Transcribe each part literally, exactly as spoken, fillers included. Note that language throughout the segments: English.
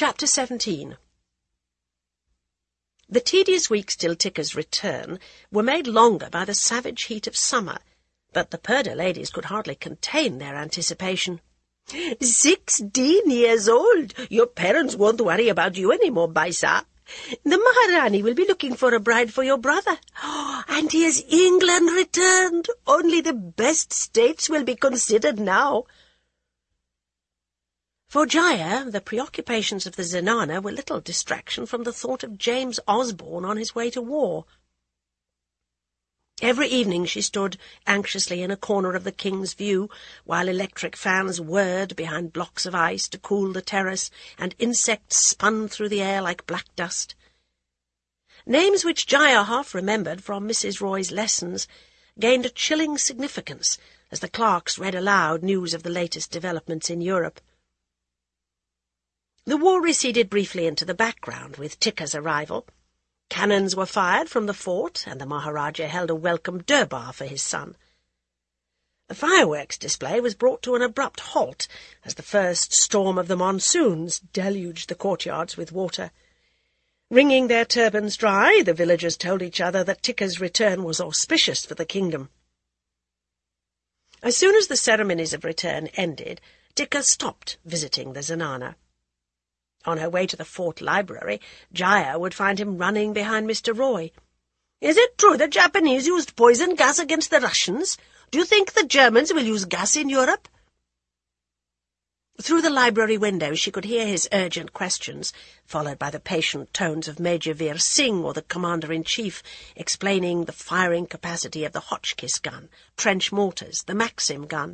Chapter seventeen. The tedious weeks till Ticker's return were made longer by the savage heat of summer, but the Purdah ladies could hardly contain their anticipation. Sixteen years old! Your parents won't worry about you any more, Baisa. The Maharani will be looking for a bride for your brother. Oh, and here's England returned. Only the best states will be considered now. For Jaya, the preoccupations of the zenana were little distraction from the thought of James Osborne on his way to war. Every evening she stood anxiously in a corner of the King's View, while electric fans whirred behind blocks of ice to cool the terrace, and insects spun through the air like black dust. Names which Jaya half remembered from Missus Roy's lessons gained a chilling significance as the clerks read aloud news of the latest developments in Europe. The war receded briefly into the background with Ticker's arrival. Cannons were fired from the fort, and the Maharaja held a welcome durbar for his son. The fireworks display was brought to an abrupt halt as the first storm of the monsoons deluged the courtyards with water. Wringing their turbans dry, the villagers told each other that Ticker's return was auspicious for the kingdom. As soon as the ceremonies of return ended, Ticker stopped visiting the zenana. On her way to the fort library, Jaya would find him running behind Mister Roy. "Is it true the Japanese used poison gas against the Russians? Do you think the Germans will use gas in Europe?" Through the library window she could hear his urgent questions, followed by the patient tones of Major Veer Singh or the Commander-in-Chief, explaining the firing capacity of the Hotchkiss gun, trench mortars, the Maxim gun.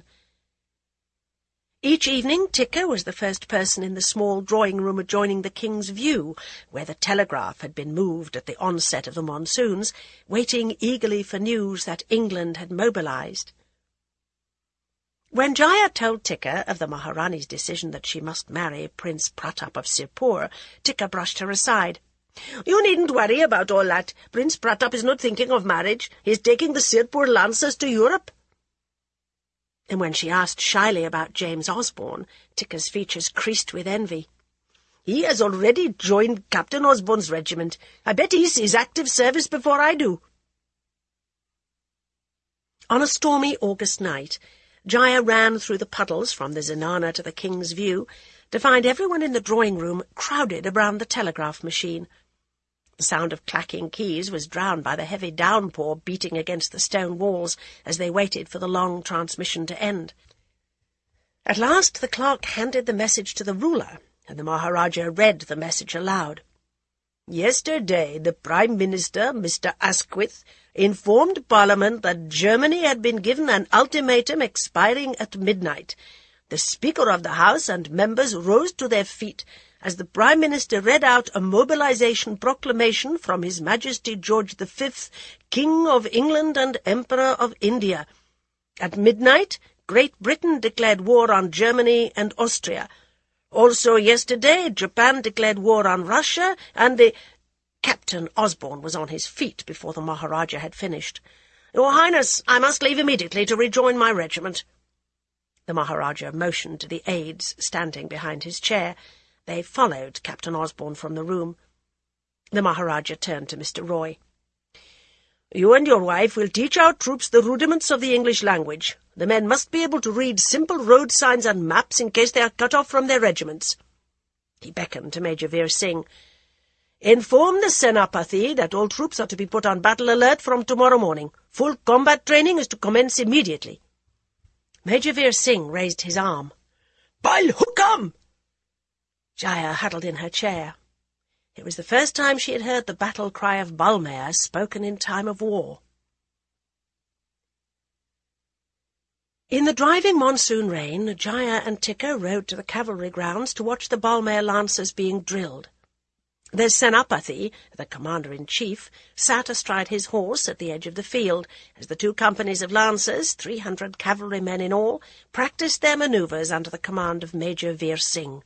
Each evening Ticker was the first person in the small drawing-room adjoining the King's View, where the telegraph had been moved at the onset of the monsoons, waiting eagerly for news that England had mobilized. When Jaya told Ticker of the Maharani's decision that she must marry Prince Pratap of Sirpur, Ticker brushed her aside. "You needn't worry about all that. Prince Pratap is not thinking of marriage. He is taking the Sirpur Lancers to Europe." And when she asked shyly about James Osborne, Ticker's features creased with envy. "He has already joined Captain Osborne's regiment. I bet he sees active service before I do." On a stormy August night, Jaya ran through the puddles from the zenana to the King's View to find everyone in the drawing-room crowded around the telegraph machine. The sound of clacking keys was drowned by the heavy downpour beating against the stone walls as they waited for the long transmission to end. At last the clerk handed the message to the ruler, and the Maharaja read the message aloud. "Yesterday the Prime Minister, Mister Asquith, informed Parliament that Germany had been given an ultimatum expiring at midnight. The Speaker of the House and members rose to their feet as the Prime Minister read out a mobilization proclamation from His Majesty George the Fifth, King of England and Emperor of India. At midnight, Great Britain declared war on Germany and Austria. Also yesterday, Japan declared war on Russia, and the—" Captain Osborne was on his feet before the Maharaja had finished. "Your Highness, I must leave immediately to rejoin my regiment." The Maharaja motioned to the aides standing behind his chair. They followed Captain Osborne from the room. The Maharaja turned to Mister Roy. "You and your wife will teach our troops the rudiments of the English language. The men must be able to read simple road signs and maps in case they are cut off from their regiments." He beckoned to Major Veer Singh. "Inform the Senapati that all troops are to be put on battle alert from tomorrow morning. Full combat training is to commence immediately." Major Veer Singh raised his arm. "Bal Hukam!" Jaya huddled in her chair. It was the first time she had heard the battle cry of Balmair spoken in time of war. In the driving monsoon rain, Jaya and Ticker rode to the cavalry grounds to watch the Balmair lancers being drilled. The Senapati, the commander-in-chief, sat astride his horse at the edge of the field, as the two companies of lancers, three hundred cavalrymen in all, practised their manoeuvres under the command of Major Veer Singh.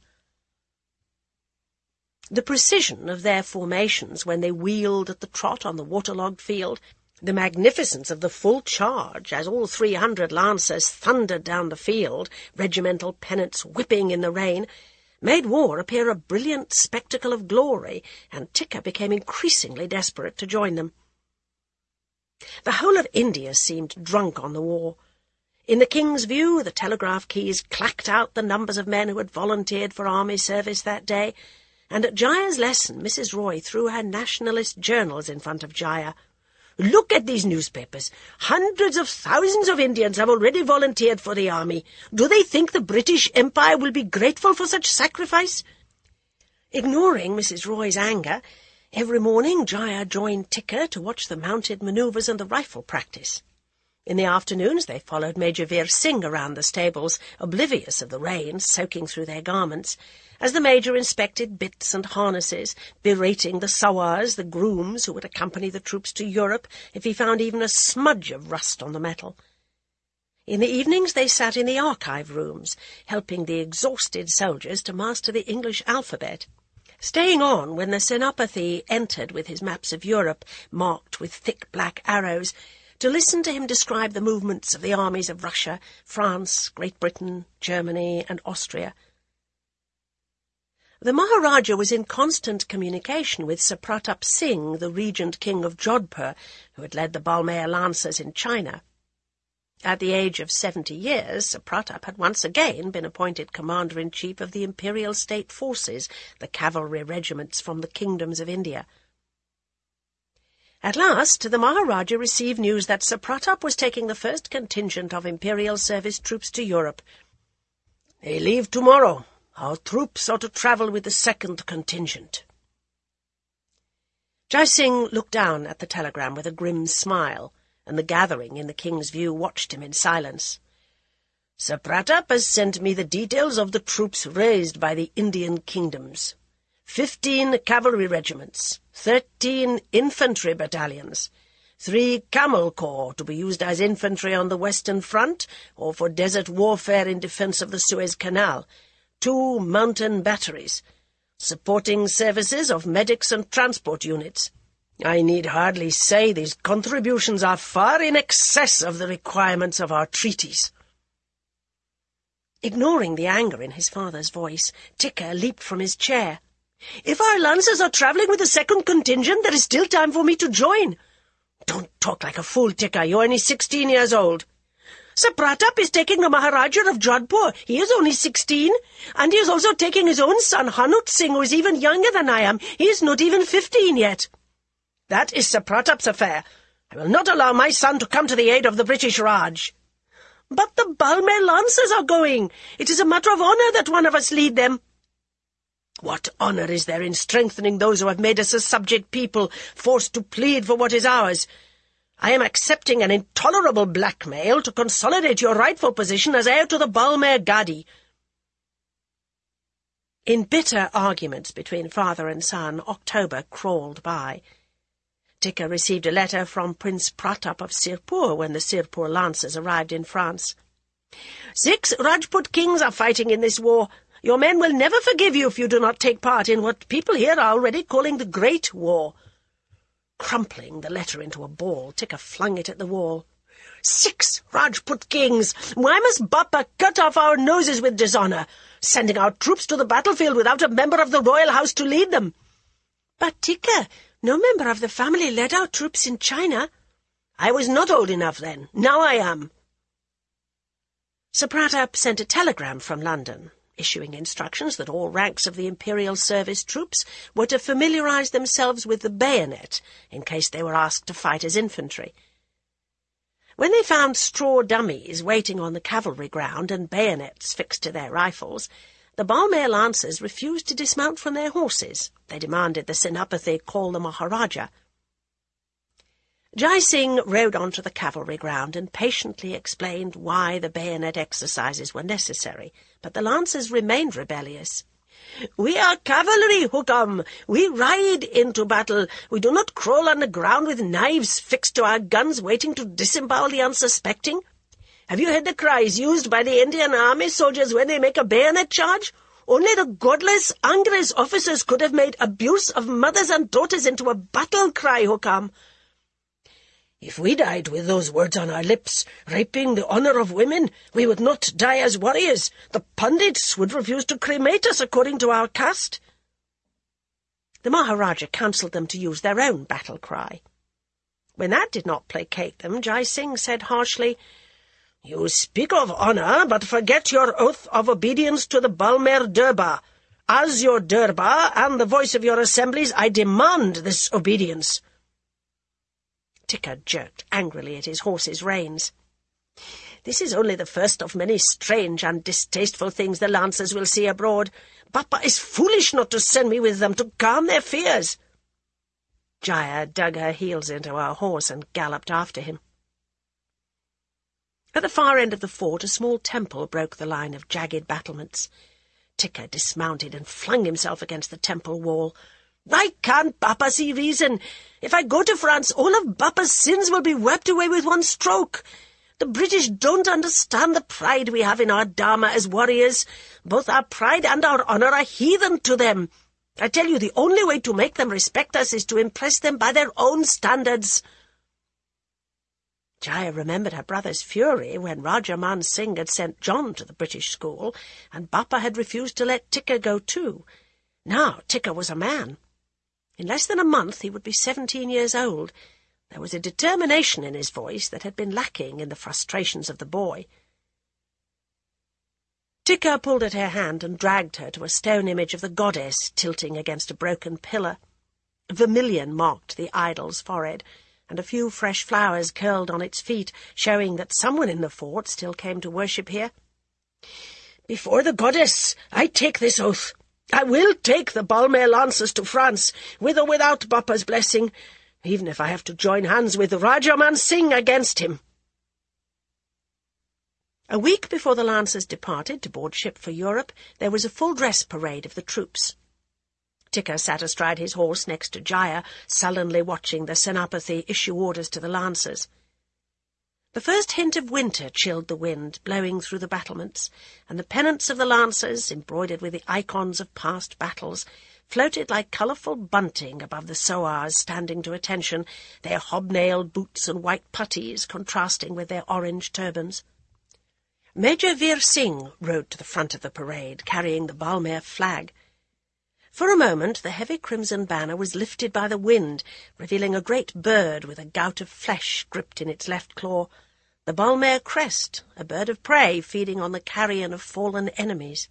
The precision of their formations when they wheeled at the trot on the waterlogged field, the magnificence of the full charge as all three hundred lancers thundered down the field, regimental pennants whipping in the rain, made war appear a brilliant spectacle of glory, and Ticka became increasingly desperate to join them. The whole of India seemed drunk on the war. In the king's view, the telegraph keys clacked out the numbers of men who had volunteered for army service that day, and at Jaya's lesson Missus Roy threw her nationalist journals in front of Jaya. "Look at these newspapers. Hundreds of thousands of Indians have already volunteered for the army. Do they think the British Empire will be grateful for such sacrifice?" Ignoring Missus Roy's anger, every morning Jaya joined Ticka to watch the mounted manoeuvres and the rifle practice. In the afternoons they followed Major Veer Singh around the stables, oblivious of the rain soaking through their garments, as the Major inspected bits and harnesses, berating the sawars, the grooms who would accompany the troops to Europe if he found even a smudge of rust on the metal. In the evenings they sat in the archive rooms, helping the exhausted soldiers to master the English alphabet, staying on when the Senapathy entered with his maps of Europe, marked with thick black arrows, to listen to him describe the movements of the armies of Russia, France, Great Britain, Germany, and Austria. The Maharaja was in constant communication with Sir Pratap Singh, the regent king of Jodhpur, who had led the Balmair Lancers in China. At the age of seventy years, Sir Pratap had once again been appointed commander-in-chief of the imperial state forces, the cavalry regiments from the kingdoms of India. At last, the Maharaja received news that Sir Pratap was taking the first contingent of imperial service troops to Europe. "They leave tomorrow. Our troops are to travel with the second contingent." Jai Singh looked down at the telegram with a grim smile, and the gathering in the king's view watched him in silence. "Sir Pratap has sent me the details of the troops raised by the Indian kingdoms. Fifteen cavalry regiments, thirteen infantry battalions, three camel corps to be used as infantry on the Western Front or for desert warfare in defence of the Suez Canal, two mountain batteries, supporting services of medics and transport units. I need hardly say these contributions are far in excess of the requirements of our treaties." Ignoring the anger in his father's voice, Ticka leaped from his chair. "If our lancers are travelling with the second contingent, there is still time for me to join." "Don't talk like a fool, Ticka. You're only sixteen years old." "Sir Pratap is taking the Maharaja of Jodhpur. He is only sixteen. And he is also taking his own son, Hanut Singh, who is even younger than I am. He is not even fifteen yet." "That is Sir Pratap's affair. I will not allow my son to come to the aid of the British Raj." "But the Balmair Lancers are going. It is a matter of honour that one of us lead them." "What honour is there in strengthening those who have made us a subject people, forced to plead for what is ours? I am accepting an intolerable blackmail to consolidate your rightful position as heir to the Balmair Gadi." In bitter arguments between father and son, October crawled by. Ticka received a letter from Prince Pratap of Sirpur when the Sirpur Lancers arrived in France. "Six Rajput kings are fighting in this war. Your men will never forgive you if you do not take part in what people here are already calling the Great War." Crumpling the letter into a ball, Ticka flung it at the wall. "Six Rajput kings! Why must Bappa cut off our noses with dishonour, sending our troops to the battlefield without a member of the royal house to lead them?" "But, Ticka, no member of the family led our troops in China." "I was not old enough then. Now I am." Sir Pratap sent a telegram from London, issuing instructions that all ranks of the imperial service troops were to familiarize themselves with the bayonet in case they were asked to fight as infantry. When they found straw dummies waiting on the cavalry ground and bayonets fixed to their rifles, the Balmair Lancers refused to dismount from their horses. They demanded the Senapathy call the Maharaja. Jai Singh rode on to the cavalry ground and patiently explained why the bayonet exercises were necessary, but the Lancers remained rebellious. "We are cavalry, Hukam. We ride into battle. We do not crawl on the ground with knives fixed to our guns waiting to disembowel the unsuspecting. Have you heard the cries used by the Indian army soldiers when they make a bayonet charge? Only the godless Angrez officers could have made abuse of mothers and daughters into a battle cry, Hukam." If we died with those words on our lips, raping the honour of women, we would not die as warriors. The pundits would refuse to cremate us according to our caste." The Maharaja counselled them to use their own battle cry. When that did not placate them, Jai Singh said harshly, "You speak of honour, but forget your oath of obedience to the Balmer Durbar. As your Durbar and the voice of your assemblies, I demand this obedience." Tikka jerked angrily at his horse's reins. "This is only the first of many strange and distasteful things the Lancers will see abroad. Bappa is foolish not to send me with them to calm their fears." Jaya dug her heels into her horse and galloped after him. At the far end of the fort, a small temple broke the line of jagged battlements. Tikka dismounted and flung himself against the temple wall. "Why can't Bappa see reason? If I go to France, all of Bappa's sins will be wiped away with one stroke. The British don't understand the pride we have in our Dharma as warriors. Both our pride and our honour are heathen to them. I tell you, the only way to make them respect us is to impress them by their own standards." Jaya remembered her brother's fury when Raja Man Singh had sent John to the British school, and Bappa had refused to let Tikka go too. Now Tikka was a man. In less than a month he would be seventeen years old. There was a determination in his voice that had been lacking in the frustrations of the boy. Tikka pulled at her hand and dragged her to a stone image of the goddess tilting against a broken pillar. Vermilion marked the idol's forehead, and a few fresh flowers curled on its feet, showing that someone in the fort still came to worship here. "Before the goddess, I take this oath. I will take the Balmer Lancers to France, with or without Bappa's blessing, even if I have to join hands with Raja Man Singh against him." A week before the Lancers departed to board ship for Europe, there was a full-dress parade of the troops. Tikka sat astride his horse next to Jaya, sullenly watching the Senapati issue orders to the Lancers. The first hint of winter chilled the wind, blowing through the battlements, and the pennants of the Lancers, embroidered with the icons of past battles, floated like colourful bunting above the sowars standing to attention, their hobnailed boots and white puttees contrasting with their orange turbans. Major Veer Singh rode to the front of the parade, carrying the Balmer flag. For a moment the heavy crimson banner was lifted by the wind, revealing a great bird with a gout of flesh gripped in its left claw, the Balmer crest, a bird of prey feeding on the carrion of fallen enemies.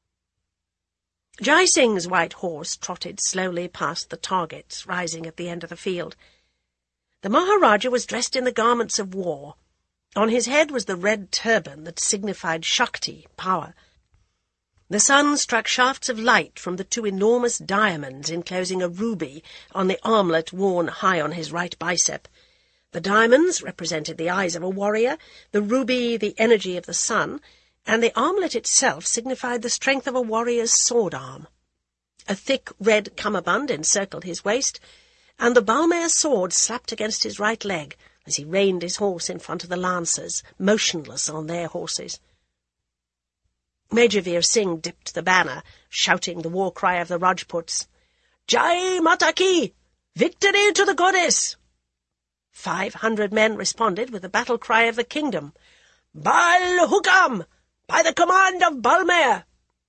Jai Singh's white horse trotted slowly past the targets rising at the end of the field. The Maharaja was dressed in the garments of war. On his head was the red turban that signified Shakti, power. The sun struck shafts of light from the two enormous diamonds enclosing a ruby on the armlet worn high on his right bicep. The diamonds represented the eyes of a warrior, the ruby the energy of the sun, and the armlet itself signified the strength of a warrior's sword-arm. A thick red cummerbund encircled his waist, and the Balmer sword slapped against his right leg as he reined his horse in front of the Lancers, motionless on their horses. Major Veer Singh dipped the banner, shouting the war cry of the Rajputs, "Jai Mata Ki! Victory to the goddess!" Five hundred men responded with the battle cry of the kingdom, "Bal Hukam! By the command of Balmer!"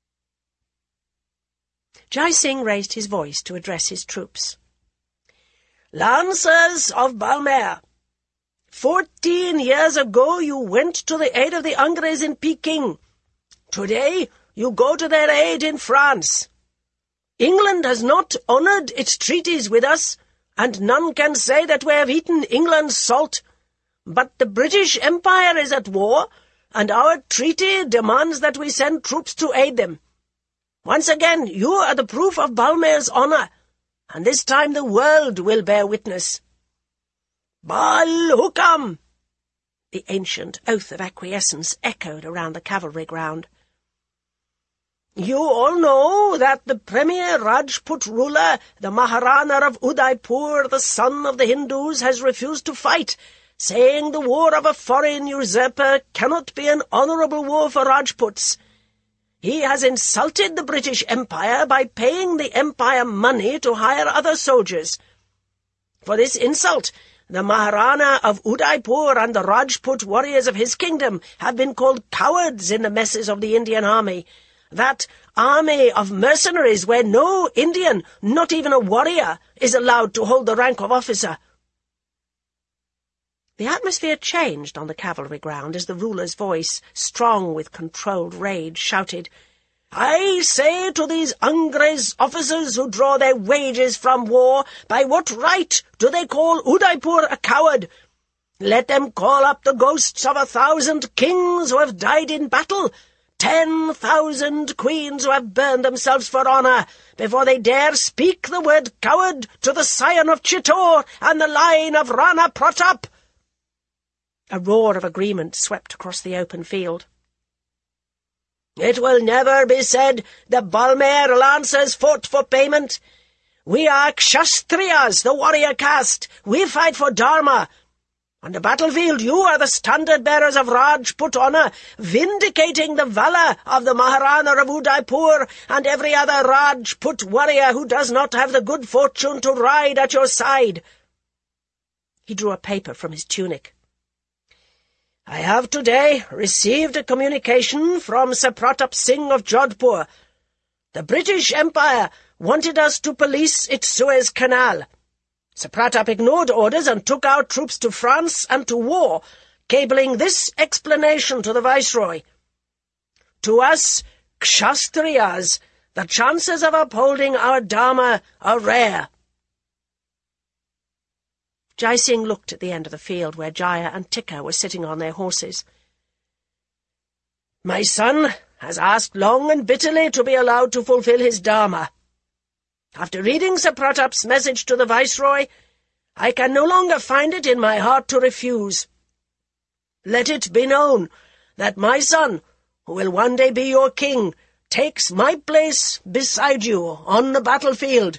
Jai Singh raised his voice to address his troops. "Lancers of Balmer! Fourteen years ago you went to the aid of the Angres in Peking. Today you go to their aid in France. England has not honoured its treaties with us, and none can say that we have eaten England's salt. But the British Empire is at war, and our treaty demands that we send troops to aid them. Once again, you are the proof of Balmer's honour, and this time the world will bear witness. Bal Hukam!" The ancient oath of acquiescence echoed around the cavalry ground. "You all know that the premier Rajput ruler, the Maharana of Udaipur, the son of the Hindus, has refused to fight, saying the war of a foreign usurper cannot be an honourable war for Rajputs. He has insulted the British Empire by paying the Empire money to hire other soldiers. For this insult, The Maharana of Udaipur and the Rajput warriors of his kingdom have been called cowards in the messes of the Indian army. That army of mercenaries where no Indian, not even a warrior, is allowed to hold the rank of officer." The atmosphere changed on the cavalry ground as the ruler's voice, strong with controlled rage, shouted, "I say to these Angrez officers who draw their wages from war, by what right do they call Udaipur a coward? Let them call up the ghosts of a thousand kings who have died in battle, ten thousand queens who have burned themselves for honour, before they dare speak the word coward to the scion of Chittor and the line of Rana Pratap." A roar of agreement swept across the open field. "It will never be said the Balmer Lancers fought for payment. We are Kshatriyas, the warrior caste. We fight for Dharma. On the battlefield you are the standard-bearers of Rajput honour, vindicating the valour of the Maharana of Udaipur and every other Rajput warrior who does not have the good fortune to ride at your side." He drew a paper from his tunic. "I have today received a communication from Sir Pratap Singh of Jodhpur. The British Empire wanted us to police its Suez Canal. Sir Pratap ignored orders and took our troops to France and to war, cabling this explanation to the Viceroy. To us, Kshatriyas, the chances of upholding our Dharma are rare." Jai Singh looked at the end of the field where Jaya and Tikka were sitting on their horses. "My son has asked long and bitterly to be allowed to fulfill his Dharma. After reading Sir Pratap's message to the Viceroy, I can no longer find it in my heart to refuse. Let it be known that my son, who will one day be your king, takes my place beside you on the battlefield."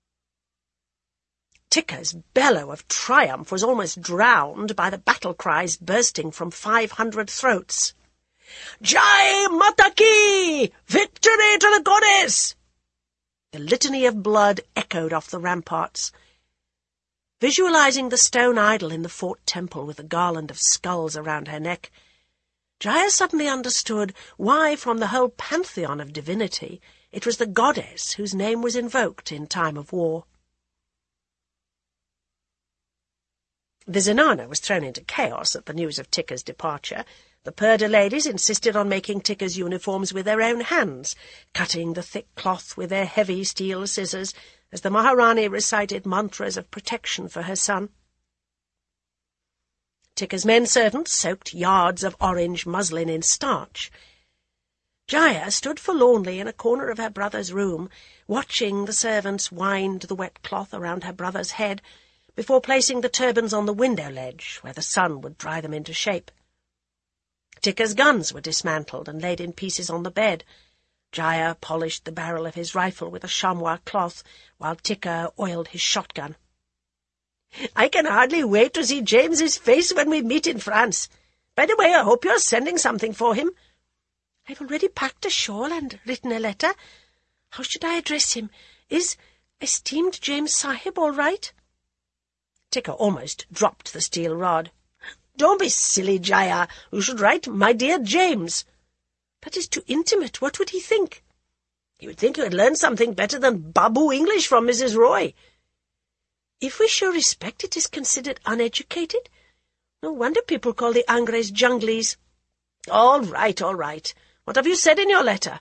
Tikka's bellow of triumph was almost drowned by the battle cries bursting from five hundred throats. "Jai Mata Ki! Victory to the goddess!" The litany of blood echoed off the ramparts. Visualizing the stone idol in the fort temple with a garland of skulls around her neck, Jaya suddenly understood why, from the whole pantheon of divinity, it was the goddess whose name was invoked in time of war. The zenana was thrown into chaos at the news of Tikka's departure. The Purdah ladies insisted on making Tikka's uniforms with their own hands, cutting the thick cloth with their heavy steel scissors, as the Maharani recited mantras of protection for her son. Tikka's men-servants soaked yards of orange muslin in starch. Jaya stood forlornly in a corner of her brother's room, watching the servants wind the wet cloth around her brother's head, before placing the turbans on the window ledge, where the sun would dry them into shape. Tikka's guns were dismantled and laid in pieces on the bed. Jaya polished the barrel of his rifle with a chamois cloth, while Tikka oiled his shotgun. "I can hardly wait to see James's face when we meet in France. By the way, I hope you're sending something for him." "I've already packed a shawl and written a letter. How should I address him? Is esteemed James Sahib all right?" Tikka almost dropped the steel rod. "Don't be silly, Jaya. You should write, 'My dear James.'" "That is too intimate. What would he think?" "He would think you had learned something better than Babu English from Missus Roy." "If we show respect, it is considered uneducated. No wonder people call the Angrez junglis." "All right, all right. What have you said in your letter?"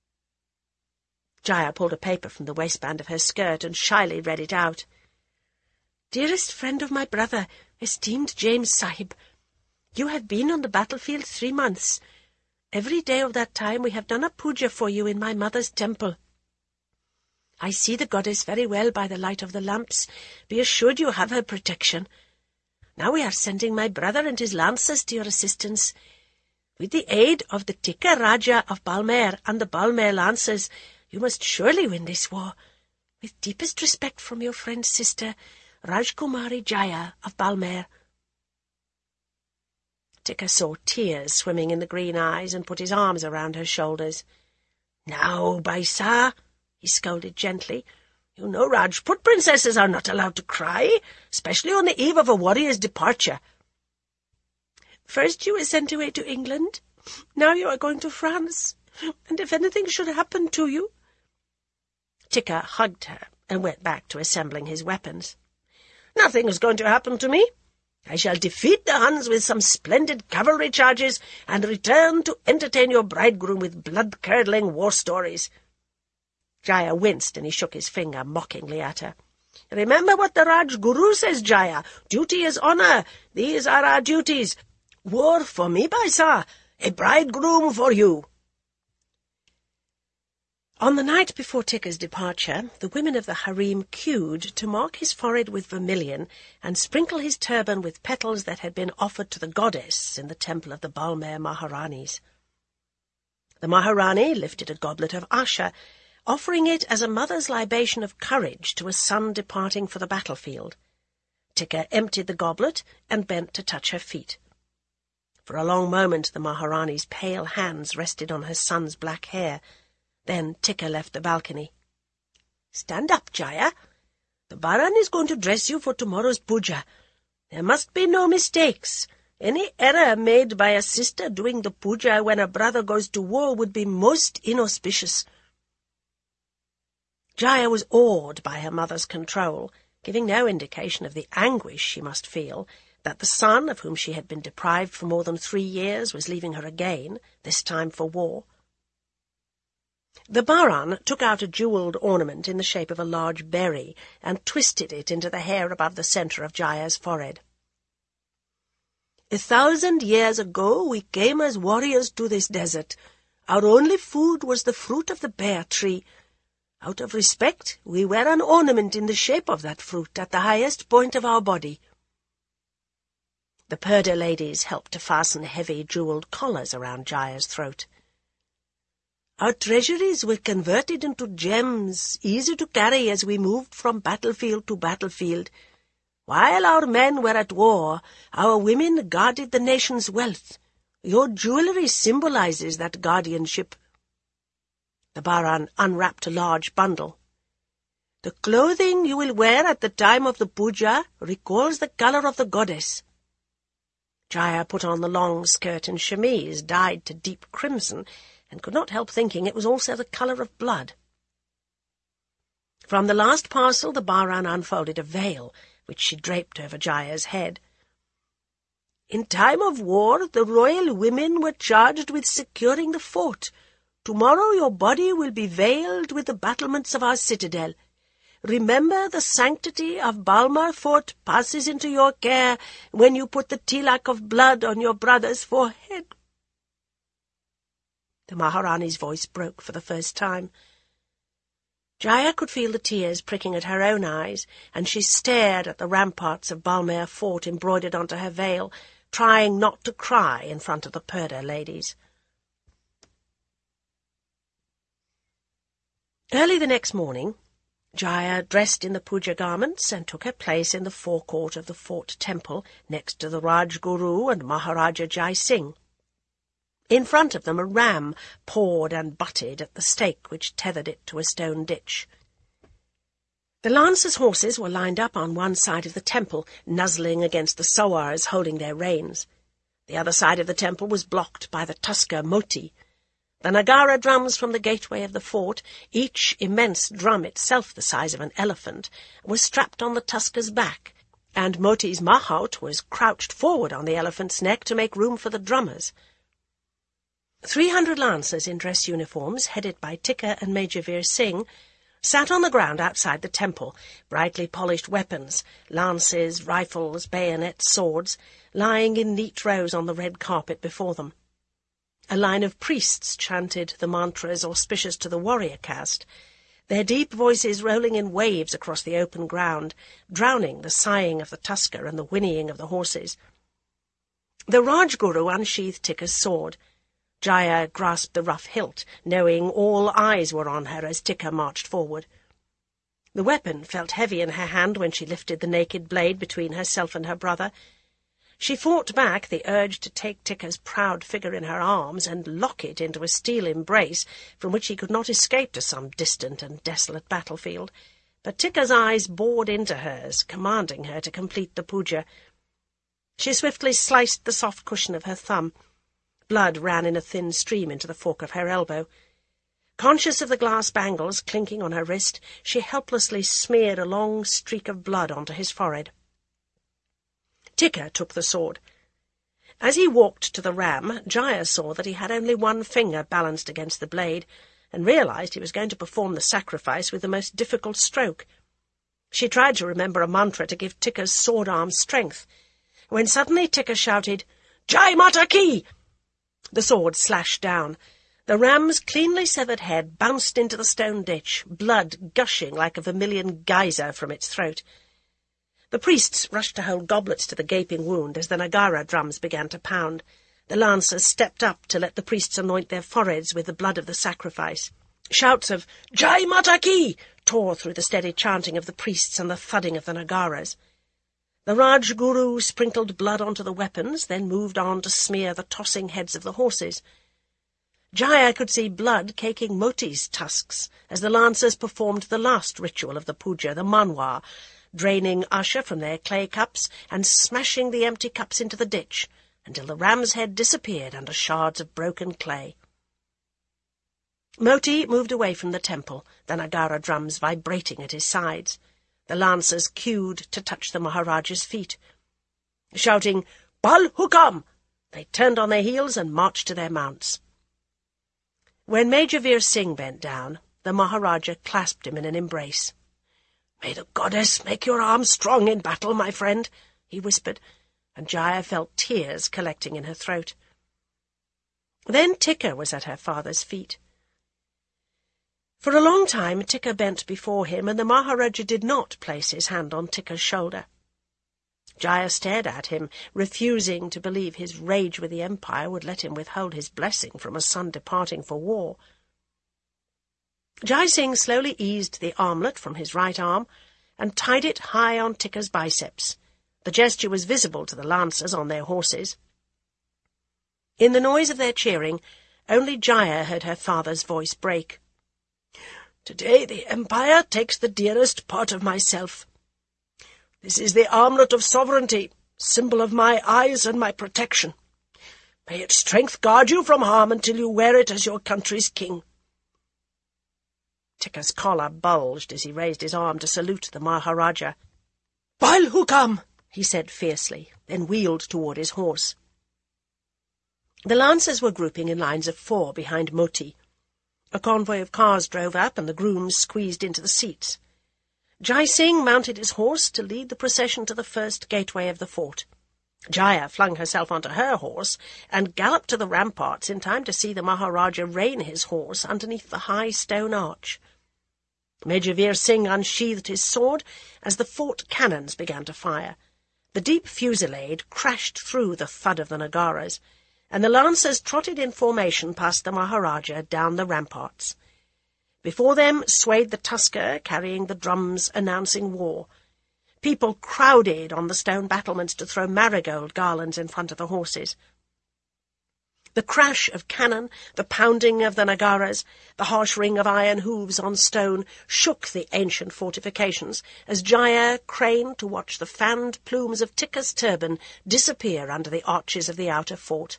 Jaya pulled a paper from the waistband of her skirt and shyly read it out. "Dearest friend of my brother, esteemed James Sahib, you have been on the battlefield three months. Every day of that time we have done a puja for you in my mother's temple. I see the goddess very well by the light of the lamps. Be assured you have her protection. Now we are sending my brother and his lancers to your assistance. With the aid of the Tikka Raja of Balmer and the Balmer lancers, you must surely win this war. With deepest respect from your friend's sister, Rajkumari Jaya of Balmer." Tikka saw tears swimming in the green eyes and put his arms around her shoulders. "Now, Baisa," he scolded gently, You know Rajput princesses are not allowed to cry, especially on the eve of a warrior's departure. First you were sent away to England, now you are going to France, and if anything should happen to you—" Tika hugged her and went back to assembling his weapons. "Nothing is going to happen to me. I shall defeat the Huns with some splendid cavalry charges and return to entertain your bridegroom with blood-curdling war stories." Jaya winced and he shook his finger mockingly at her. "Remember what the Rajguru says, Jaya. Duty is honour. These are our duties. War for me, Baisa. A bridegroom for you." On the night before Tikka's departure, the women of the harem queued to mark his forehead with vermilion and sprinkle his turban with petals that had been offered to the goddess in the temple of the Balmer Maharanis. The Maharani lifted a goblet of asha, offering it as a mother's libation of courage to a son departing for the battlefield. Tikka emptied the goblet and bent to touch her feet. For a long moment the Maharani's pale hands rested on her son's black hair. Then Tikka left the balcony. "Stand up, Jaya. The Baran is going to dress you for tomorrow's puja. There must be no mistakes. Any error made by a sister doing the puja when a brother goes to war would be most inauspicious." Jaya was awed by her mother's control, giving no indication of the anguish she must feel that the son, of whom she had been deprived for more than three years, was leaving her again, this time for war. The Baran took out a jewelled ornament in the shape of a large berry and twisted it into the hair above the centre of Jaya's forehead. "A thousand years ago we came as warriors to this desert. Our only food was the fruit of the bear tree. Out of respect, we wear an ornament in the shape of that fruit at the highest point of our body." The Purdah ladies helped to fasten heavy jewelled collars around Jaya's throat. "Our treasuries were converted into gems, easy to carry as we moved from battlefield to battlefield. While our men were at war, our women guarded the nation's wealth. Your jewellery symbolizes that guardianship." The Baran unwrapped a large bundle. "The clothing you will wear at the time of the puja recalls the colour of the goddess." Jaya put on the long skirt and chemise, dyed to deep crimson, and could not help thinking it was also the colour of blood. From the last parcel the Baran unfolded a veil, which she draped over Jaya's head. "In time of war, the royal women were charged with securing the fort. Tomorrow your body will be veiled with the battlements of our citadel. Remember, the sanctity of Balmer Fort passes into your care when you put the tilak of blood on your brother's forehead." The Maharani's voice broke for the first time. Jaya could feel the tears pricking at her own eyes, and she stared at the ramparts of Balmer Fort embroidered onto her veil, trying not to cry in front of the Purdah ladies. Early the next morning, Jaya dressed in the puja garments and took her place in the forecourt of the fort temple next to the Rajguru and Maharaja Jai Singh. In front of them a ram pawed and butted at the stake which tethered it to a stone ditch. The lancers' horses were lined up on one side of the temple, nuzzling against the sawars holding their reins. The other side of the temple was blocked by the Tusker Moti. The Nagara drums from the gateway of the fort, each immense drum itself the size of an elephant, were strapped on the Tusker's back, and Moti's mahout was crouched forward on the elephant's neck to make room for the drummers. Three hundred lancers in dress uniforms, headed by Tikka and Major Veer Singh, sat on the ground outside the temple, brightly polished weapons, lances, rifles, bayonets, swords, lying in neat rows on the red carpet before them. A line of priests chanted the mantras auspicious to the warrior caste, their deep voices rolling in waves across the open ground, drowning the sighing of the tusker and the whinnying of the horses. The Rajguru unsheathed Tikka's sword. Jaya grasped the rough hilt, knowing all eyes were on her as Tikka marched forward. The weapon felt heavy in her hand when she lifted the naked blade between herself and her brother. She fought back the urge to take Tikka's proud figure in her arms and lock it into a steel embrace from which he could not escape to some distant and desolate battlefield, but Tikka's eyes bored into hers, commanding her to complete the puja. She swiftly sliced the soft cushion of her thumb. Blood ran in a thin stream into the fork of her elbow. Conscious of the glass bangles clinking on her wrist, she helplessly smeared a long streak of blood onto his forehead. Tikka took the sword. As he walked to the ram, Jaya saw that he had only one finger balanced against the blade, and realized he was going to perform the sacrifice with the most difficult stroke. She tried to remember a mantra to give Tikka's sword-arm strength, when suddenly Tikka shouted, "Jai Mata Ki!" The sword slashed down. The ram's cleanly severed head bounced into the stone ditch, blood gushing like a vermilion geyser from its throat. The priests rushed to hold goblets to the gaping wound as the Nagara drums began to pound. The lancers stepped up to let the priests anoint their foreheads with the blood of the sacrifice. Shouts of "Jai Mata Ki!" tore through the steady chanting of the priests and the thudding of the Nagaras. The Rajguru sprinkled blood onto the weapons, then moved on to smear the tossing heads of the horses. Jaya could see blood caking Moti's tusks as the lancers performed the last ritual of the puja, the manwa, draining asha from their clay cups and smashing the empty cups into the ditch until the ram's head disappeared under shards of broken clay. Moti moved away from the temple, the Nagara drums vibrating at his sides. The lancers queued to touch the Maharaja's feet. Shouting, "Bal Hukam!" they turned on their heels and marched to their mounts. When Major Veer Singh bent down, the Maharaja clasped him in an embrace. "May the goddess make your arm strong in battle, my friend," he whispered, and Jaya felt tears collecting in her throat. Then Tikka was at her father's feet. For a long time Tikka bent before him, and the Maharaja did not place his hand on Tikka's shoulder. Jaya stared at him, refusing to believe his rage with the Empire would let him withhold his blessing from a son departing for war. Jai Singh slowly eased the armlet from his right arm and tied it high on Tikka's biceps. The gesture was visible to the lancers on their horses. In the noise of their cheering, only Jaya heard her father's voice break. "Today the Empire takes the dearest part of myself. This is the armlet of sovereignty, symbol of my eyes and my protection. May its strength guard you from harm until you wear it as your country's king." Tikka's collar bulged as he raised his arm to salute the Maharaja. "Bal Hukam!" he said fiercely, then wheeled toward his horse. The lancers were grouping in lines of four behind Moti. A convoy of cars drove up, and the grooms squeezed into the seats. Jai Singh mounted his horse to lead the procession to the first gateway of the fort. Jaya flung herself onto her horse and galloped to the ramparts in time to see the Maharaja rein his horse underneath the high stone arch. Major Veer Singh unsheathed his sword as the fort cannons began to fire. The deep fusillade crashed through the thud of the Nagaras, and the lancers trotted in formation past the Maharaja down the ramparts. Before them swayed the tusker, carrying the drums announcing war. People crowded on the stone battlements to throw marigold garlands in front of the horses. The crash of cannon, the pounding of the Nagaras, the harsh ring of iron hooves on stone shook the ancient fortifications as Jaya craned to watch the fanned plumes of Tikka's turban disappear under the arches of the outer fort.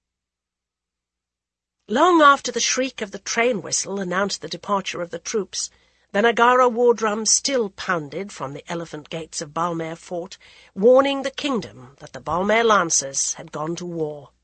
Long after the shriek of the train whistle announced the departure of the troops, the Nagara war drum still pounded from the elephant gates of Balmer Fort, warning the kingdom that the Balmer lancers had gone to war.